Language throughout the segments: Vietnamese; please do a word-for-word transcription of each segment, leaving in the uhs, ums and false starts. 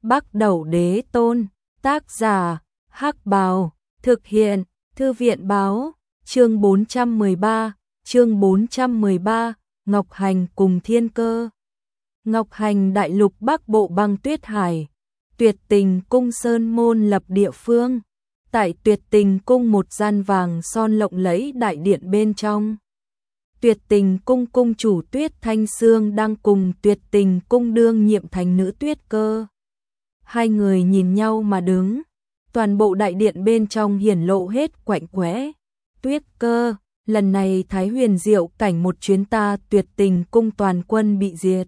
Bắc Đẩu Đế Tôn, tác giả, Hắc Bào, thực hiện, Thư viện báo, chương bốn trăm mười ba, chương bốn trăm mười ba, Ngọc Hành cùng Thiên Cơ. Ngọc Hành đại lục Bắc Bộ băng tuyết hải, Tuyệt Tình Cung sơn môn lập địa phương. Tại Tuyệt Tình Cung một gian vàng son lộng lẫy đại điện bên trong. Tuyệt Tình Cung cung chủ Tuyết Thanh Sương đang cùng Tuyệt Tình Cung đương nhiệm thành nữ Tuyết Cơ. Hai người nhìn nhau mà đứng, toàn bộ đại điện bên trong hiển lộ hết quạnh quẽ. Tuyết Cơ, lần này Thái Huyền Diệu cảnh một chuyến ta Tuyệt Tình Cung toàn quân bị diệt.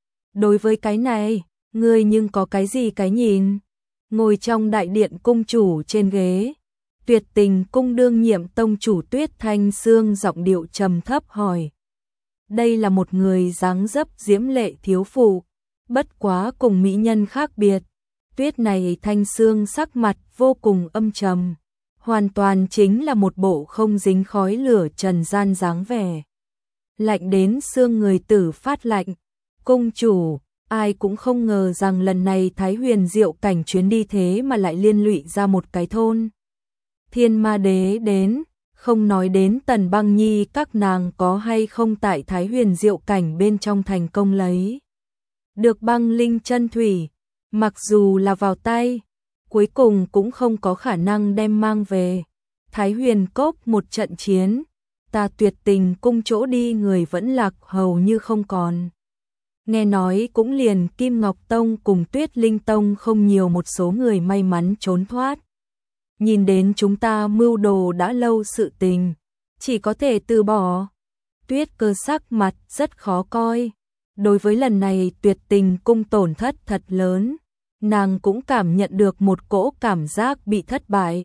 Đối với cái này, ngươi nhưng có cái gì cái nhìn? Ngồi trong đại điện cung chủ trên ghế, Tuyệt Tình Cung đương nhiệm tông chủ Tuyết Thanh Sương giọng điệu trầm thấp hỏi. Đây là một người dáng dấp diễm lệ thiếu phụ, bất quá cùng mỹ nhân khác biệt. Tuyết này Thanh Sương sắc mặt vô cùng âm trầm, hoàn toàn chính là một bộ không dính khói lửa trần gian dáng vẻ. Lạnh đến xương người tử phát lạnh. Cung chủ, ai cũng không ngờ rằng lần này Thái Huyền Diệu cảnh chuyến đi thế mà lại liên lụy ra một cái thôn. Thiên Ma Đế đến, không nói đến Tần Băng Nhi các nàng có hay không tại Thái Huyền Diệu cảnh bên trong thành công lấy được băng linh chân thủy, mặc dù là vào tay, cuối cùng cũng không có khả năng đem mang về. Thái Huyền Cốc một trận chiến, ta Tuyệt Tình Cung chỗ đi người vẫn lạc hầu như không còn. Nghe nói cũng liền Kim Ngọc Tông cùng Tuyết Linh Tông không nhiều một số người may mắn trốn thoát. Nhìn đến chúng ta mưu đồ đã lâu sự tình, chỉ có thể từ bỏ. Tuyết Cơ sắc mặt rất khó coi. Đối với lần này Tuyệt Tình Cung tổn thất thật lớn, nàng cũng cảm nhận được một cỗ cảm giác bị thất bại.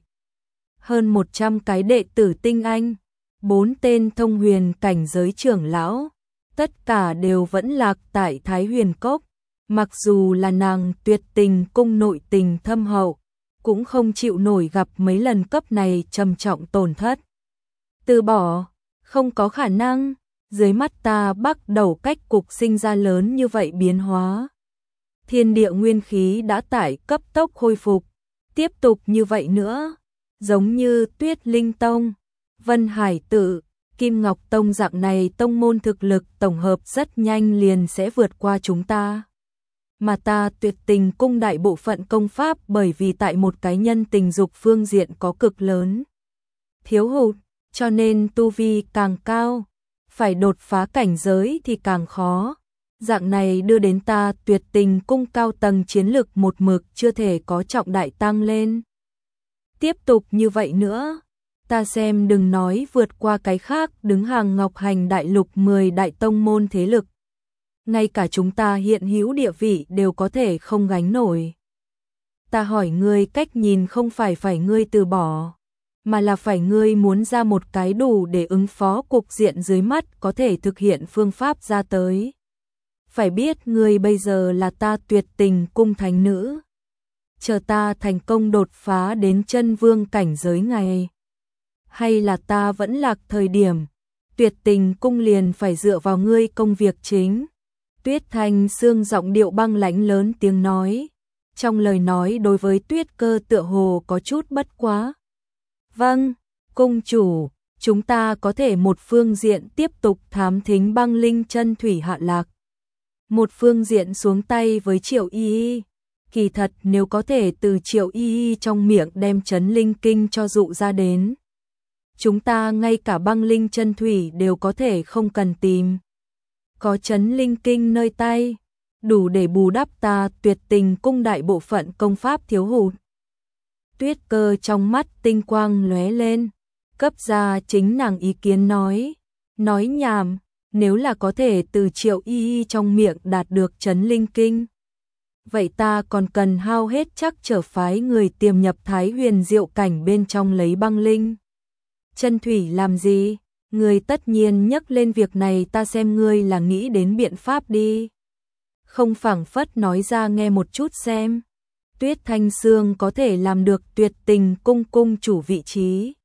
Hơn một trăm cái đệ tử tinh anh, bốn tên thông huyền cảnh giới trưởng lão, tất cả đều vẫn lạc tại Thái Huyền Cốc. Mặc dù là nàng Tuyệt Tình Cung nội tình thâm hậu, cũng không chịu nổi gặp mấy lần cấp này trầm trọng tổn thất. Từ bỏ, không có khả năng, dưới mắt ta Bắc Đẩu cách cục sinh ra lớn như vậy biến hóa. Thiên địa nguyên khí đã tải cấp tốc khôi phục, tiếp tục như vậy nữa, giống như Tuyết Linh Tông, Vân Hải Tự, Kim Ngọc Tông dạng này tông môn thực lực tổng hợp rất nhanh liền sẽ vượt qua chúng ta. Mà ta Tuyệt Tình Cung đại bộ phận công pháp bởi vì tại một cái nhân tình dục phương diện có cực lớn thiếu hụt, cho nên tu vi càng cao, phải đột phá cảnh giới thì càng khó. Dạng này đưa đến ta Tuyệt Tình Cung cao tầng chiến lực một mực chưa thể có trọng đại tăng lên. Tiếp tục như vậy nữa, ta xem đừng nói vượt qua cái khác đứng hàng Ngọc Hành đại lục mười đại tông môn thế lực. Ngay cả chúng ta hiện hữu địa vị đều có thể không gánh nổi. Ta hỏi ngươi cách nhìn không phải phải ngươi từ bỏ, mà là phải ngươi muốn ra một cái đủ để ứng phó cục diện dưới mắt có thể thực hiện phương pháp ra tới. Phải biết ngươi bây giờ là ta Tuyệt Tình Cung thánh nữ. Chờ ta thành công đột phá đến chân vương cảnh giới ngày, hay là ta vẫn lạc thời điểm, Tuyệt Tình Cung liền phải dựa vào ngươi công việc chính. Tuyết Thanh Sương giọng điệu băng lãnh lớn tiếng nói, trong lời nói đối với Tuyết Cơ tựa hồ có chút bất quá. Vâng, cung chủ, chúng ta có thể một phương diện tiếp tục thám thính băng linh chân thủy hạ lạc, một phương diện xuống tay với Triệu Y Y. Kỳ thật nếu có thể từ Triệu Y Y trong miệng đem chấn linh kinh cho dụ ra đến, chúng ta ngay cả băng linh chân thủy đều có thể không cần tìm. Có chấn linh kinh nơi tay, đủ để bù đắp ta Tuyệt Tình Cung đại bộ phận công pháp thiếu hụt. Tuyết Cơ trong mắt tinh quang lóe lên, cấp ra chính nàng ý kiến nói, nói nhảm, nếu là có thể từ Triệu Y Y trong miệng đạt được chấn linh kinh, vậy ta còn cần hao hết chắc trở phái người tiềm nhập Thái Huyền Diệu cảnh bên trong lấy băng linh chân thủy làm gì? Ngươi tất nhiên nhắc lên việc này, ta xem ngươi là nghĩ đến biện pháp đi. Không phảng phất nói ra nghe một chút xem. Tuyết Thanh Sương có thể làm được Tuyệt Tình Cung cung chủ vị trí,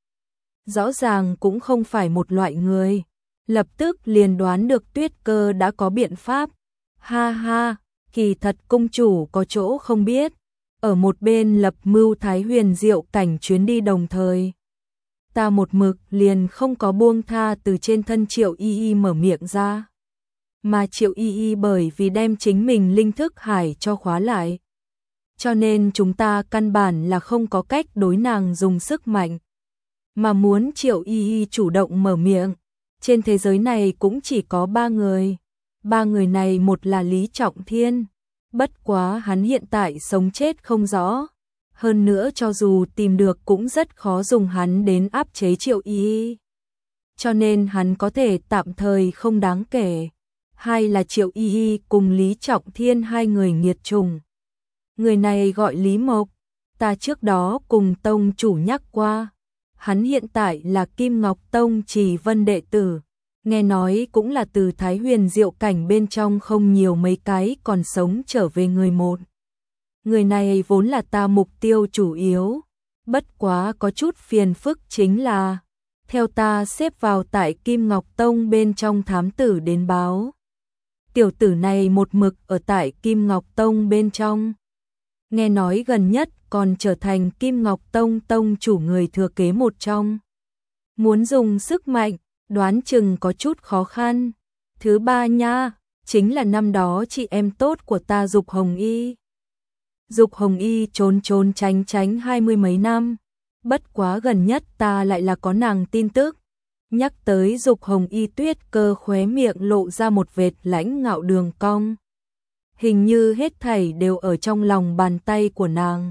rõ ràng cũng không phải một loại người. Lập tức liền đoán được Tuyết Cơ đã có biện pháp. Ha ha, Kỳ thật cung chủ có chỗ không biết, ở một bên lập mưu Thái Huyền Diệu cảnh chuyến đi đồng thời. Ta một mực liền không có buông tha từ trên thân Triệu Y Y mở miệng ra. Mà Triệu Y Y bởi vì đem chính mình linh thức hải cho khóa lại. Cho nên chúng ta căn bản là không có cách đối nàng dùng sức mạnh. Mà muốn Triệu Y Y chủ động mở miệng, trên thế giới này cũng chỉ có ba người. Ba người này một là Lý Trọng Thiên, bất quá hắn hiện tại sống chết không rõ. Hơn nữa cho dù tìm được cũng rất khó dùng hắn đến áp chế Triệu Y Y. Cho nên hắn có thể tạm thời không đáng kể. Hai là Triệu Y Y cùng Lý Trọng Thiên hai người nghiệt trùng. Người này gọi Lý Mộc, ta trước đó cùng tông chủ nhắc qua. Hắn hiện tại là Kim Ngọc Tông Trì Vân đệ tử. Nghe nói cũng là từ Thái Huyền Diệu cảnh bên trong không nhiều mấy cái còn sống trở về người một. Người này vốn là ta mục tiêu chủ yếu, bất quá có chút phiền phức chính là, theo ta xếp vào tại Kim Ngọc Tông bên trong thám tử đến báo. Tiểu tử này một mực ở tại Kim Ngọc Tông bên trong. Nghe nói gần nhất còn trở thành Kim Ngọc Tông tông chủ người thừa kế một trong. Muốn dùng sức mạnh, đoán chừng có chút khó khăn. Thứ ba nha, chính là năm đó chị em tốt của ta Dục Hồng Y. Dục Hồng Y trốn trốn tránh tránh hai mươi mấy năm, bất quá gần nhất ta lại là có nàng tin tức. Nhắc tới Dục Hồng Y, Tuyết Cơ khóe miệng lộ ra một vệt lãnh ngạo đường cong. Hình như hết thảy đều ở trong lòng bàn tay của nàng.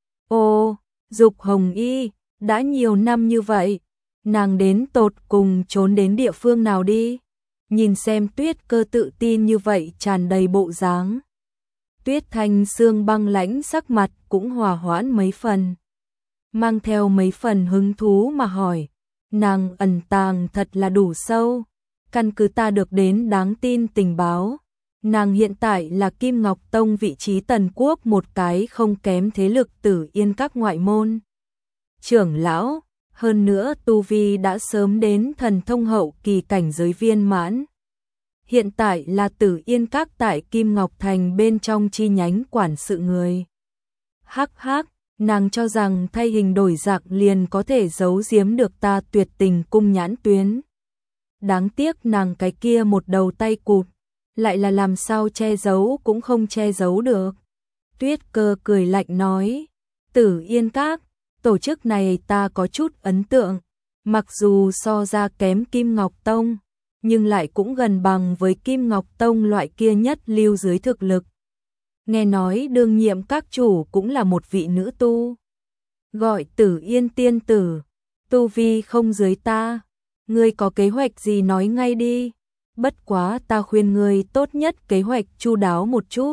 Ô, Dục Hồng Y, đã nhiều năm như vậy, nàng đến tột cùng trốn đến địa phương nào đi? Nhìn xem Tuyết Cơ tự tin như vậy tràn đầy bộ dáng. Tuyết Thanh Sương băng lãnh sắc mặt cũng hòa hoãn mấy phần. Mang theo mấy phần hứng thú mà hỏi, nàng ẩn tàng thật là đủ sâu. Căn cứ ta được đến đáng tin tình báo, nàng hiện tại là Kim Ngọc Tông vị trí tần quốc một cái không kém thế lực Tử Yên các ngoại môn trưởng lão, hơn nữa tu vi đã sớm đến thần thông hậu kỳ cảnh giới viên mãn. Hiện tại là Tử Yên các tại Kim Ngọc Thành bên trong chi nhánh quản sự người. Hắc hắc, nàng cho rằng thay hình đổi dạng liền có thể giấu giếm được ta Tuyệt Tình cung nhãn tuyến. Đáng tiếc nàng cái kia một đầu tay cụt, lại là làm sao che giấu cũng không che giấu được. Tuyết Cơ cười lạnh nói, Tử Yên các, tổ chức này ta có chút ấn tượng, mặc dù so ra kém Kim Ngọc Tông, nhưng lại cũng gần bằng với Kim Ngọc Tông loại kia nhất lưu dưới thực lực. Nghe nói đương nhiệm các chủ cũng là một vị nữ tu, gọi Tử Yên tiên tử, tu vi không dưới ta, ngươi có kế hoạch gì nói ngay đi, bất quá ta khuyên ngươi tốt nhất kế hoạch chu đáo một chút.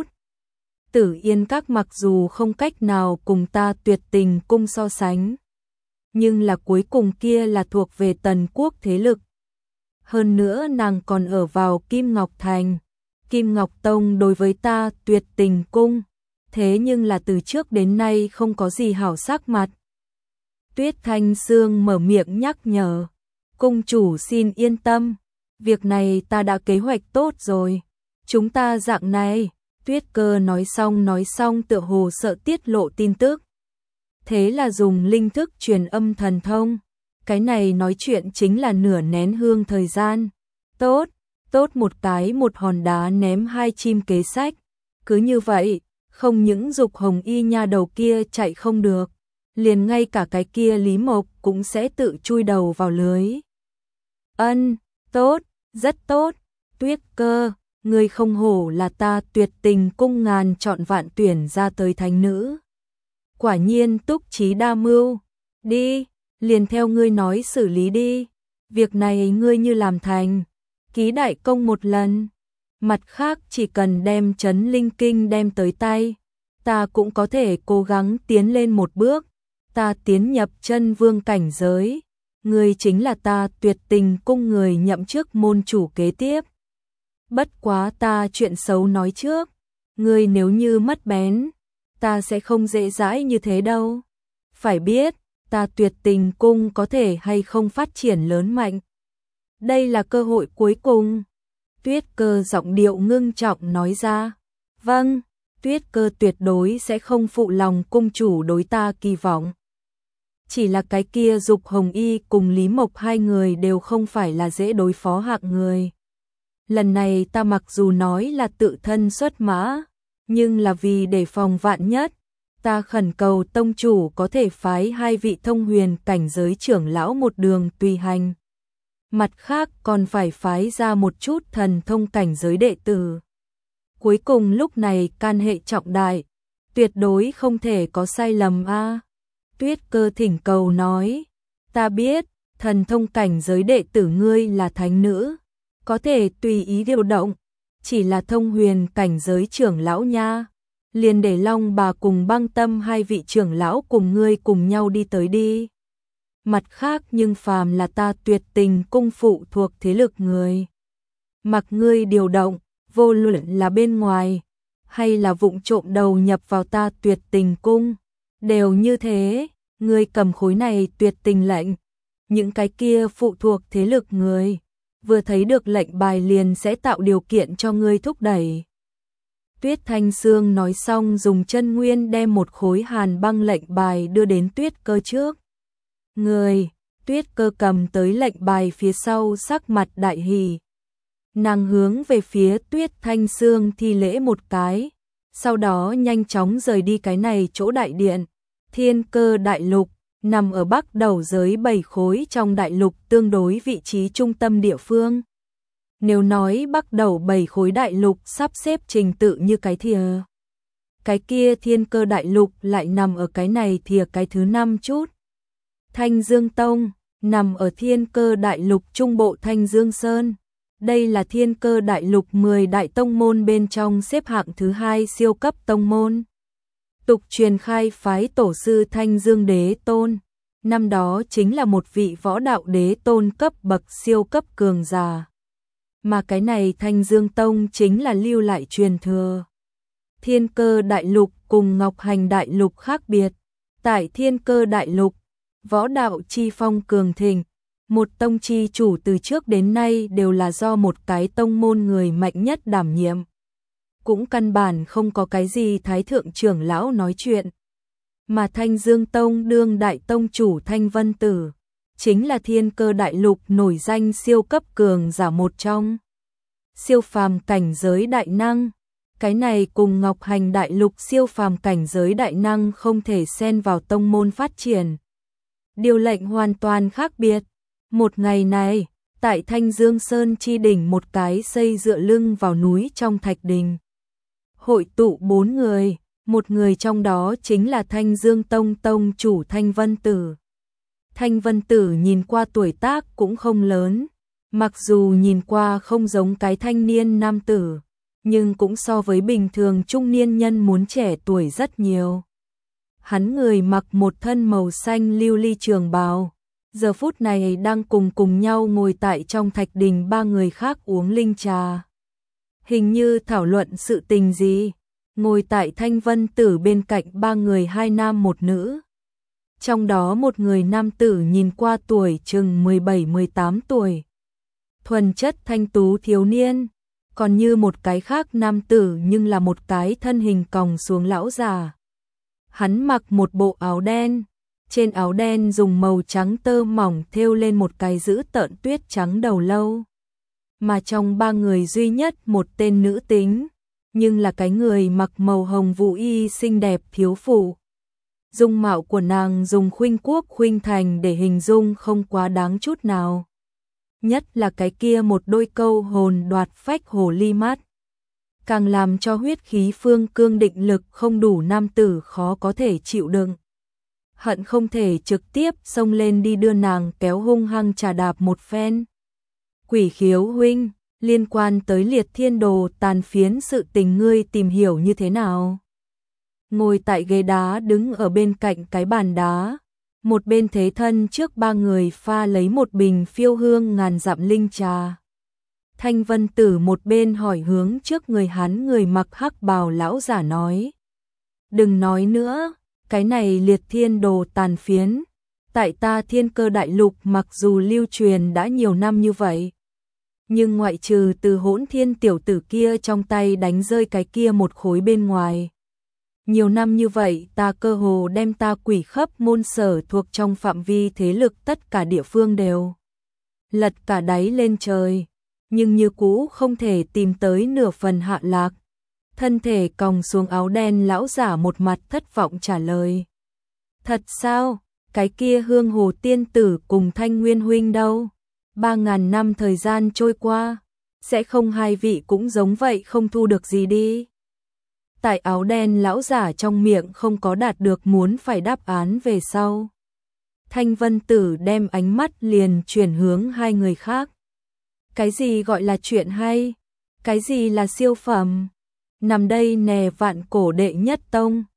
Tử Yên các mặc dù không cách nào cùng ta Tuyệt Tình cung so sánh, nhưng là cuối cùng kia là thuộc về tần quốc thế lực. Hơn nữa nàng còn ở vào Kim Ngọc Thành. Kim Ngọc Tông đối với ta Tuyệt Tình cung, thế nhưng là từ trước đến nay không có gì hảo sắc mặt. Tuyết Thanh Sương mở miệng nhắc nhở, cung chủ xin yên tâm, việc này ta đã kế hoạch tốt rồi. Chúng ta dạng này, Tuyết Cơ nói xong nói xong tựa hồ sợ tiết lộ tin tức. Thế là dùng linh thức truyền âm thần thông. Cái này nói chuyện chính là nửa nén hương thời gian. Tốt, tốt một cái một hòn đá ném hai chim kế sách. Cứ như vậy, không những Dục Hồng Y nha đầu kia chạy không được, liền ngay cả cái kia Lý Mộc cũng sẽ tự chui đầu vào lưới. Ân, tốt, rất tốt, Tuyết Cơ, ngươi không hổ là ta Tuyệt Tình cung ngàn chọn vạn tuyển ra tới thánh nữ. Quả nhiên túc trí đa mưu, đi, liền theo ngươi nói xử lý đi, việc này ngươi như làm thành, ký đại công một lần. Mặt khác chỉ cần đem Trấn Linh Kinh đem tới tay, ta cũng có thể cố gắng tiến lên một bước, ta tiến nhập chân vương cảnh giới, ngươi chính là ta Tuyệt Tình cung người nhậm chức môn chủ kế tiếp. Bất quá ta chuyện xấu nói trước, ngươi nếu như mất bén, ta sẽ không dễ dãi như thế đâu. Phải biết, ta Tuyệt Tình cung có thể hay không phát triển lớn mạnh. Đây là cơ hội cuối cùng. Tuyết Cơ giọng điệu ngưng trọng nói ra. Vâng, Tuyết Cơ tuyệt đối sẽ không phụ lòng cung chủ đối ta kỳ vọng. Chỉ là cái kia Dục Hồng Y cùng Lý Mộc hai người đều không phải là dễ đối phó hạng người. Lần này ta mặc dù nói là tự thân xuất mã, nhưng là vì để phòng vạn nhất, ta khẩn cầu tông chủ có thể phái hai vị thông huyền cảnh giới trưởng lão một đường tùy hành. Mặt khác còn phải phái ra một chút thần thông cảnh giới đệ tử. Cuối cùng lúc này can hệ trọng đại, tuyệt đối không thể có sai lầm a. Tuyết Cơ thỉnh cầu nói, ta biết, thần thông cảnh giới đệ tử ngươi là thánh nữ, có thể tùy ý điều động, chỉ là thông huyền cảnh giới trưởng lão nha, liền để Long bà cùng Băng Tâm hai vị trưởng lão cùng ngươi cùng nhau đi tới đi. Mặt khác nhưng phàm là ta Tuyệt Tình cung phụ thuộc thế lực người, mặc ngươi điều động, vô luận là bên ngoài hay là vụng trộm đầu nhập vào ta Tuyệt Tình cung, đều như thế, ngươi cầm khối này tuyệt tình lệnh, những cái kia phụ thuộc thế lực người, vừa thấy được lệnh bài liền sẽ tạo điều kiện cho ngươi thúc đẩy. Tuyết Thanh Sương nói xong dùng chân nguyên đem một khối hàn băng lệnh bài đưa đến Tuyết Cơ trước. Người, Tuyết Cơ cầm tới lệnh bài phía sau sắc mặt đại hỉ. Nàng hướng về phía Tuyết Thanh Sương thi lễ một cái, sau đó nhanh chóng rời đi cái này chỗ đại điện. Thiên Cơ đại lục, nằm ở bắc đầu giới bảy khối trong đại lục tương đối vị trí trung tâm địa phương. Nếu nói bắc đầu bảy khối đại lục sắp xếp trình tự như cái thìa, cái kia Thiên Cơ đại lục lại nằm ở cái này thìa cái thứ năm chút. Thanh Dương Tông, nằm ở Thiên Cơ đại lục trung bộ Thanh Dương Sơn. Đây là Thiên Cơ đại lục mười đại tông môn bên trong xếp hạng thứ hai siêu cấp tông môn. Tục truyền khai phái tổ sư Thanh Dương Đế Tôn, năm đó chính là một vị võ đạo đế tôn cấp bậc siêu cấp cường giả. Mà cái này Thanh Dương Tông chính là lưu lại truyền thừa. Thiên Cơ đại lục cùng Ngọc Hành đại lục khác biệt. Tại Thiên Cơ đại lục, võ đạo chi phong cường thịnh, một tông chi chủ từ trước đến nay đều là do một cái tông môn người mạnh nhất đảm nhiệm. Cũng căn bản không có cái gì thái thượng trưởng lão nói chuyện. Mà Thanh Dương Tông đương đại tông chủ Thanh Vân Tử, chính là Thiên Cơ đại lục nổi danh siêu cấp cường giả một trong. Siêu phàm cảnh giới đại năng, cái này cùng Ngọc Hành đại lục siêu phàm cảnh giới đại năng không thể xen vào tông môn phát triển. Điều lệnh hoàn toàn khác biệt. Một ngày này, tại Thanh Dương Sơn chi đỉnh một cái xây dựa lưng vào núi trong thạch đình. Hội tụ bốn người, một người trong đó chính là Thanh Dương Tông tông chủ Thanh Vân Tử. Thanh Vân Tử nhìn qua tuổi tác cũng không lớn, mặc dù nhìn qua không giống cái thanh niên nam tử, nhưng cũng so với bình thường trung niên nhân muốn trẻ tuổi rất nhiều. Hắn người mặc một thân màu xanh lưu ly trường bào, giờ phút này đang cùng cùng nhau ngồi tại trong thạch đình ba người khác uống linh trà. Hình như thảo luận sự tình gì, ngồi tại Thanh Vân Tử bên cạnh ba người hai nam một nữ. Trong đó một người nam tử nhìn qua tuổi chừng mười bảy mười tám tuổi. Thuần chất thanh tú thiếu niên, còn như một cái khác nam tử nhưng là một cái thân hình còng xuống lão già. Hắn mặc một bộ áo đen, trên áo đen dùng màu trắng tơ mỏng thêu lên một cái dữ tợn tuyết trắng đầu lâu. Mà trong ba người duy nhất một tên nữ tính, nhưng là cái người mặc màu hồng vũ y xinh đẹp thiếu phụ. Dung mạo của nàng dùng khuynh quốc khuynh thành để hình dung không quá đáng chút nào. Nhất là cái kia một đôi câu hồn đoạt phách hồ ly mắt, càng làm cho huyết khí phương cương định lực không đủ nam tử khó có thể chịu đựng. Hận không thể trực tiếp xông lên đi đưa nàng kéo hung hăng trà đạp một phen. Quỷ Khiếu huynh, liên quan tới Liệt Thiên Đồ tàn phiến sự tình ngươi tìm hiểu như thế nào? Ngồi tại ghế đá đứng ở bên cạnh cái bàn đá, một bên thế thân trước ba người pha lấy một bình phiêu hương ngàn dặm linh trà. Thanh Vân Tử một bên hỏi hướng trước người hắn người mặc hắc bào lão giả nói. Đừng nói nữa, cái này Liệt Thiên Đồ tàn phiến, tại ta Thiên Cơ đại lục mặc dù lưu truyền đã nhiều năm như vậy, Nhưng ngoại trừ từ Hỗn Thiên tiểu tử kia trong tay đánh rơi cái kia một khối bên ngoài. Nhiều năm như vậy ta cơ hồ đem ta quỷ khắp môn sở thuộc trong phạm vi thế lực tất cả địa phương đều lật cả đáy lên trời, nhưng như cũ không thể tìm tới nửa phần hạ lạc. Thân thể còng xuống áo đen lão giả một mặt thất vọng trả lời. Thật sao, cái kia Hương Hồ tiên tử cùng Thanh Nguyên huynh đâu? Ba ngàn năm thời gian trôi qua, sẽ không hai vị cũng giống vậy không thu được gì đi. Tại áo đen lão giả trong miệng không có đạt được muốn phải đáp án về sau. Thanh Vân Tử đem ánh mắt liền chuyển hướng hai người khác. Cái gì gọi là chuyện hay? Cái gì là siêu phẩm? Nằm đây nè vạn cổ đệ nhất tông.